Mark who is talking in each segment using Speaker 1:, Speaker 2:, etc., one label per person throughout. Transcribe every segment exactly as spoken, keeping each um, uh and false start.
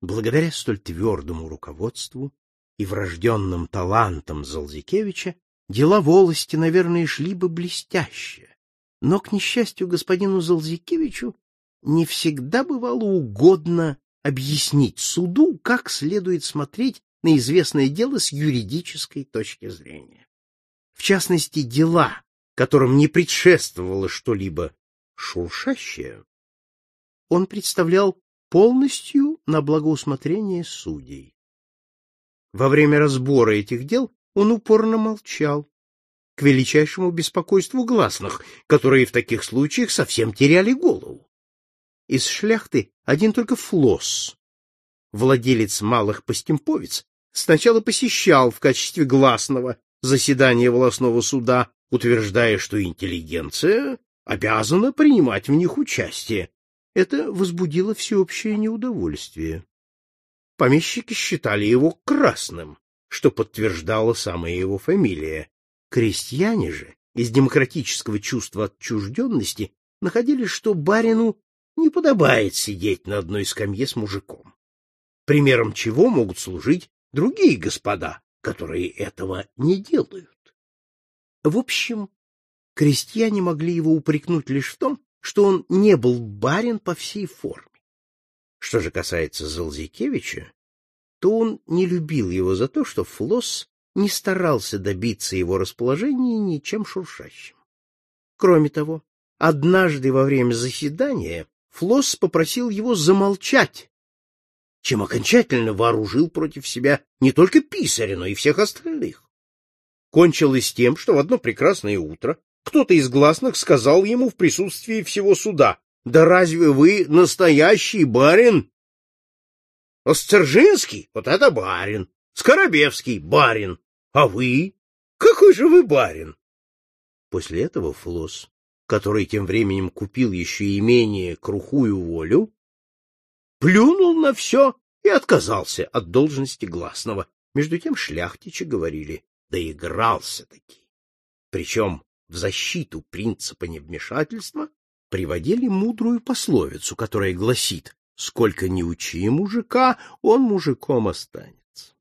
Speaker 1: Благодаря столь твердому руководству и врожденным талантам Залзекевича дела волости, наверное, шли бы блестяще, но, к несчастью, господину Залзекевичу не всегда бывало угодно объяснить суду, как следует смотреть на известное дело с юридической точки зрения. В частности, дела, которым не предшествовало что-либо шуршащее, он представлял полностью на благоусмотрение судей. Во время разбора этих дел он упорно молчал, к величайшему беспокойству гласных, которые в таких случаях совсем теряли голову. Из шляхты один только Флосс, владелец малых постемповиц, сначала посещал в качестве гласного заседание волостного суда, утверждая, что интеллигенция обязана принимать в них участие. Это возбудило всеобщее неудовольствие. Помещики считали его красным, что подтверждала самая его фамилия. Крестьяне же из демократического чувства отчужденности находили, что барину не подобает сидеть на одной скамье с мужиком, примером чего могут служить другие господа, которые этого не делают. В общем, крестьяне могли его упрекнуть лишь в том, что он не был барин по всей форме. Что же касается Залзекевича, то он не любил его за то, что Флосс не старался добиться его расположения ничем шуршащим. Кроме того, однажды во время заседания Флосс попросил его замолчать, чем окончательно вооружил против себя не только писаря, но и всех остальных. Кончилось тем, что в одно прекрасное утро кто-то из гласных сказал ему в присутствии всего суда: «Да разве вы настоящий барин? Осцержинский — вот это барин, Скоробевский — барин, а вы? Какой же вы барин?» После этого Флосс, который тем временем купил еще имение Крухую Волю, плюнул на все и отказался от должности гласного. Между тем шляхтичи говорили: доигрался-таки. Причем в защиту принципа невмешательства приводили мудрую пословицу, которая гласит: сколько ни учи мужика, он мужиком останется.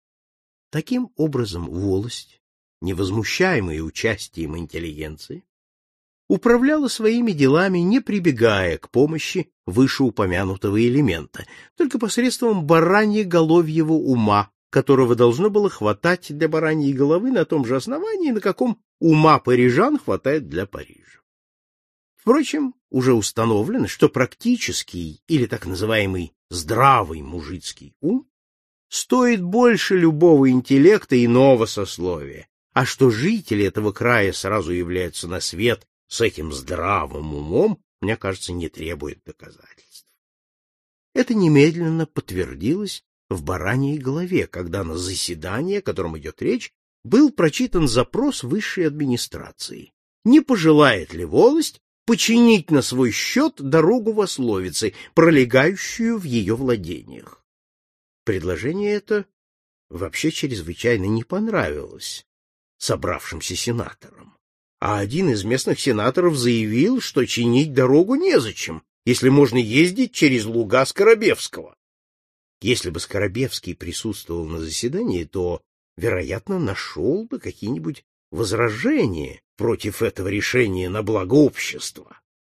Speaker 1: Таким образом, волость, невозмущаемая участием интеллигенции, управляла своими делами, не прибегая к помощи вышеупомянутого элемента, только посредством бараньеголовьего ума, которого должно было хватать для бараньей головы на том же основании, на каком ума парижан хватает для Парижа. Впрочем, уже установлено, что практический или так называемый здравый мужицкий ум стоит больше любого интеллекта иного сословия, а что жители этого края сразу являются на свет с этим здравым умом, мне кажется, не требует доказательств. Это немедленно подтвердилось в бараньей голове, когда на заседании, о котором идет речь, был прочитан запрос высшей администрации: не пожелает ли волость починить на свой счет дорогу в Ословице, пролегающую в ее владениях. Предложение это вообще чрезвычайно не понравилось собравшимся сенаторам, а один из местных сенаторов заявил, что чинить дорогу незачем, если можно ездить через луга Скоробевского. Если бы Скоробевский присутствовал на заседании, то, вероятно, нашел бы какие-нибудь возражения против этого решения на благо общества.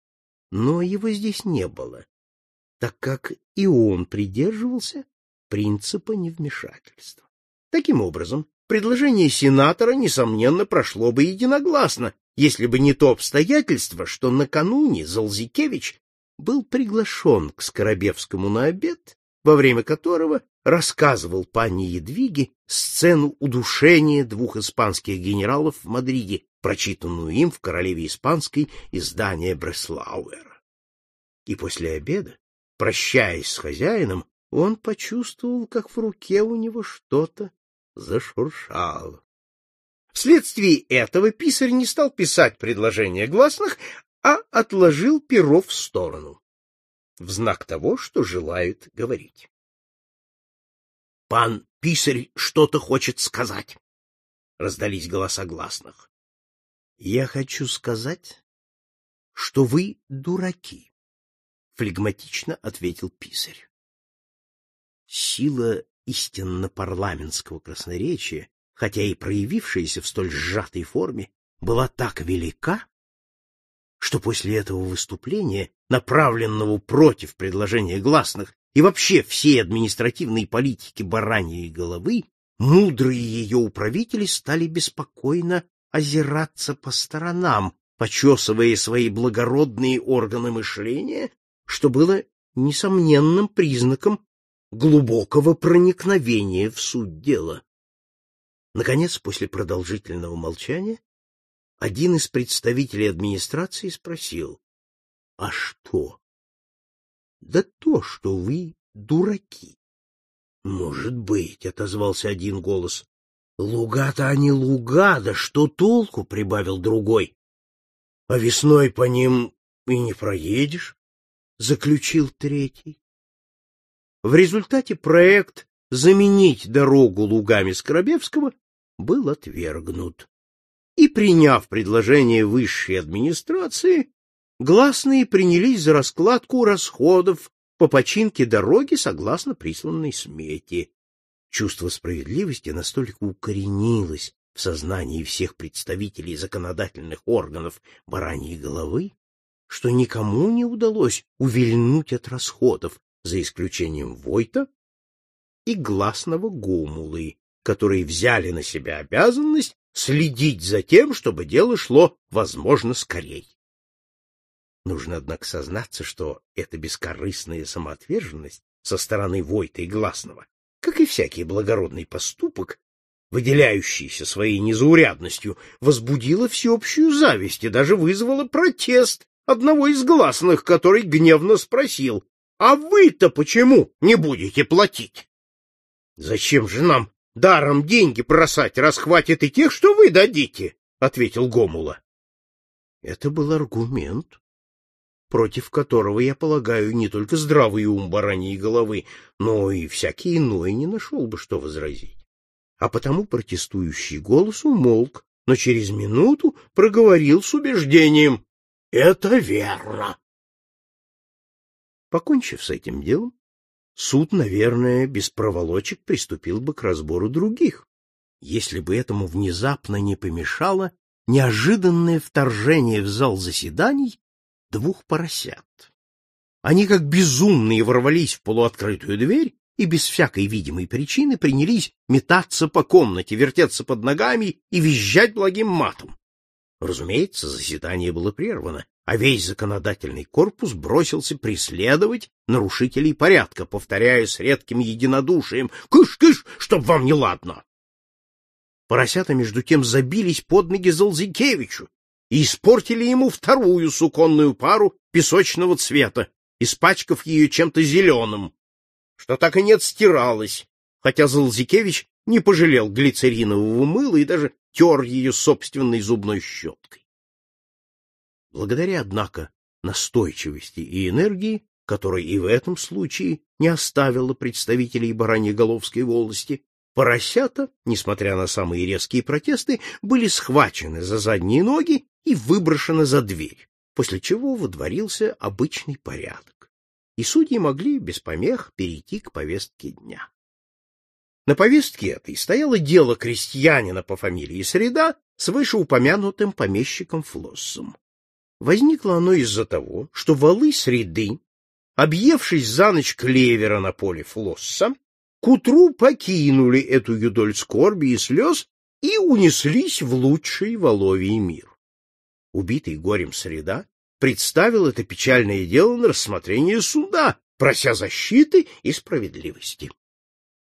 Speaker 1: Но его здесь не было, так как и он придерживался принципа невмешательства. Таким образом, предложение сенатора, несомненно, прошло бы единогласно, если бы не то обстоятельство, что накануне Залзекевич был приглашен к Скоробевскому на обед, во время которого рассказывал панне Едвиге сцену удушения двух испанских генералов в Мадриде, прочитанную им в «Королеве испанской» издание Бреслауэра. И после обеда, прощаясь с хозяином, он почувствовал, как в руке у него что-то зашуршало. Вследствие этого писарь не стал писать предложение гласных, а отложил перо в сторону, в знак того, что желает говорить. — Пан писарь что-то хочет сказать, — раздались голоса гласных. — Я хочу сказать, что вы дураки, — флегматично ответил писарь. Сила истинно парламентского красноречия, хотя и проявившаяся в столь сжатой форме, была так велика, что после этого выступления, направленного против предложения гласных и вообще всей административной политики бараньей головы, мудрые ее управители стали беспокойно озираться по сторонам, почесывая свои благородные органы мышления, что было несомненным признаком глубокого проникновения в суть дела. Наконец, после продолжительного молчания, один из представителей администрации спросил: — А что? — Да то, что вы дураки. — Может быть, — отозвался один голос. — Луга-то они луга, да что толку? — прибавил другой. — А весной по ним и не проедешь, — заключил третий. В результате проект заменить дорогу лугами Скоробевского был отвергнут. И, приняв предложение высшей администрации, гласные принялись за раскладку расходов по починке дороги согласно присланной смете. Чувство справедливости настолько укоренилось в сознании всех представителей законодательных органов бараньей головы, что никому не удалось увильнуть от расходов, за исключением Войта и гласного Гомулы, которые взяли на себя обязанность следить за тем, чтобы дело шло, возможно, скорей. Нужно, однако, сознаться, что эта бескорыстная самоотверженность со стороны Войта и гласного, как и всякий благородный поступок, выделяющийся своей незаурядностью, возбудила всеобщую зависть и даже вызвала протест одного из гласных, который гневно спросил: «А вы-то почему не будете платить? Зачем же нам даром деньги бросать, раз хватит и тех, что вы дадите?» — ответил Гомула. Это был аргумент, против которого, я полагаю, не только здравый ум бараньей головы, но и всякий иной не нашел бы, что возразить. А потому протестующий голос умолк, но через минуту проговорил с убеждением: «Это верно». Покончив с этим делом, суд, наверное, без проволочек приступил бы к разбору других, если бы этому внезапно не помешало неожиданное вторжение в зал заседаний двух поросят. Они, как безумные, ворвались в полуоткрытую дверь и без всякой видимой причины принялись метаться по комнате, вертеться под ногами и визжать благим матом. Разумеется, заседание было прервано, а весь законодательный корпус бросился преследовать нарушителей порядка, повторяя с редким единодушием: «Кыш-кыш, чтоб вам неладно!» Поросята, между тем, забились под ноги Залзикевичу и испортили ему вторую суконную пару песочного цвета, испачкав ее чем-то зеленым, что так и не отстиралось, хотя Залзикевич не пожалел глицеринового мыла и даже тер ее собственной зубной щеткой. Благодаря, однако, настойчивости и энергии, которой и в этом случае не оставила представителей Бараньеголовской волости, поросята, несмотря на самые резкие протесты, были схвачены за задние ноги и выброшены за дверь, после чего водворился обычный порядок, и судьи могли без помех перейти к повестке дня. На повестке этой стояло дело крестьянина по фамилии Среда с вышеупомянутым помещиком Флоссом. Возникло оно из-за того, что валы Среды, объевшись за ночь клевера на поле Флосса, к утру покинули эту юдоль скорби и слез и унеслись в лучший воловий мир. Убитый горем Среда представил это печальное дело на рассмотрение суда, прося защиты и справедливости.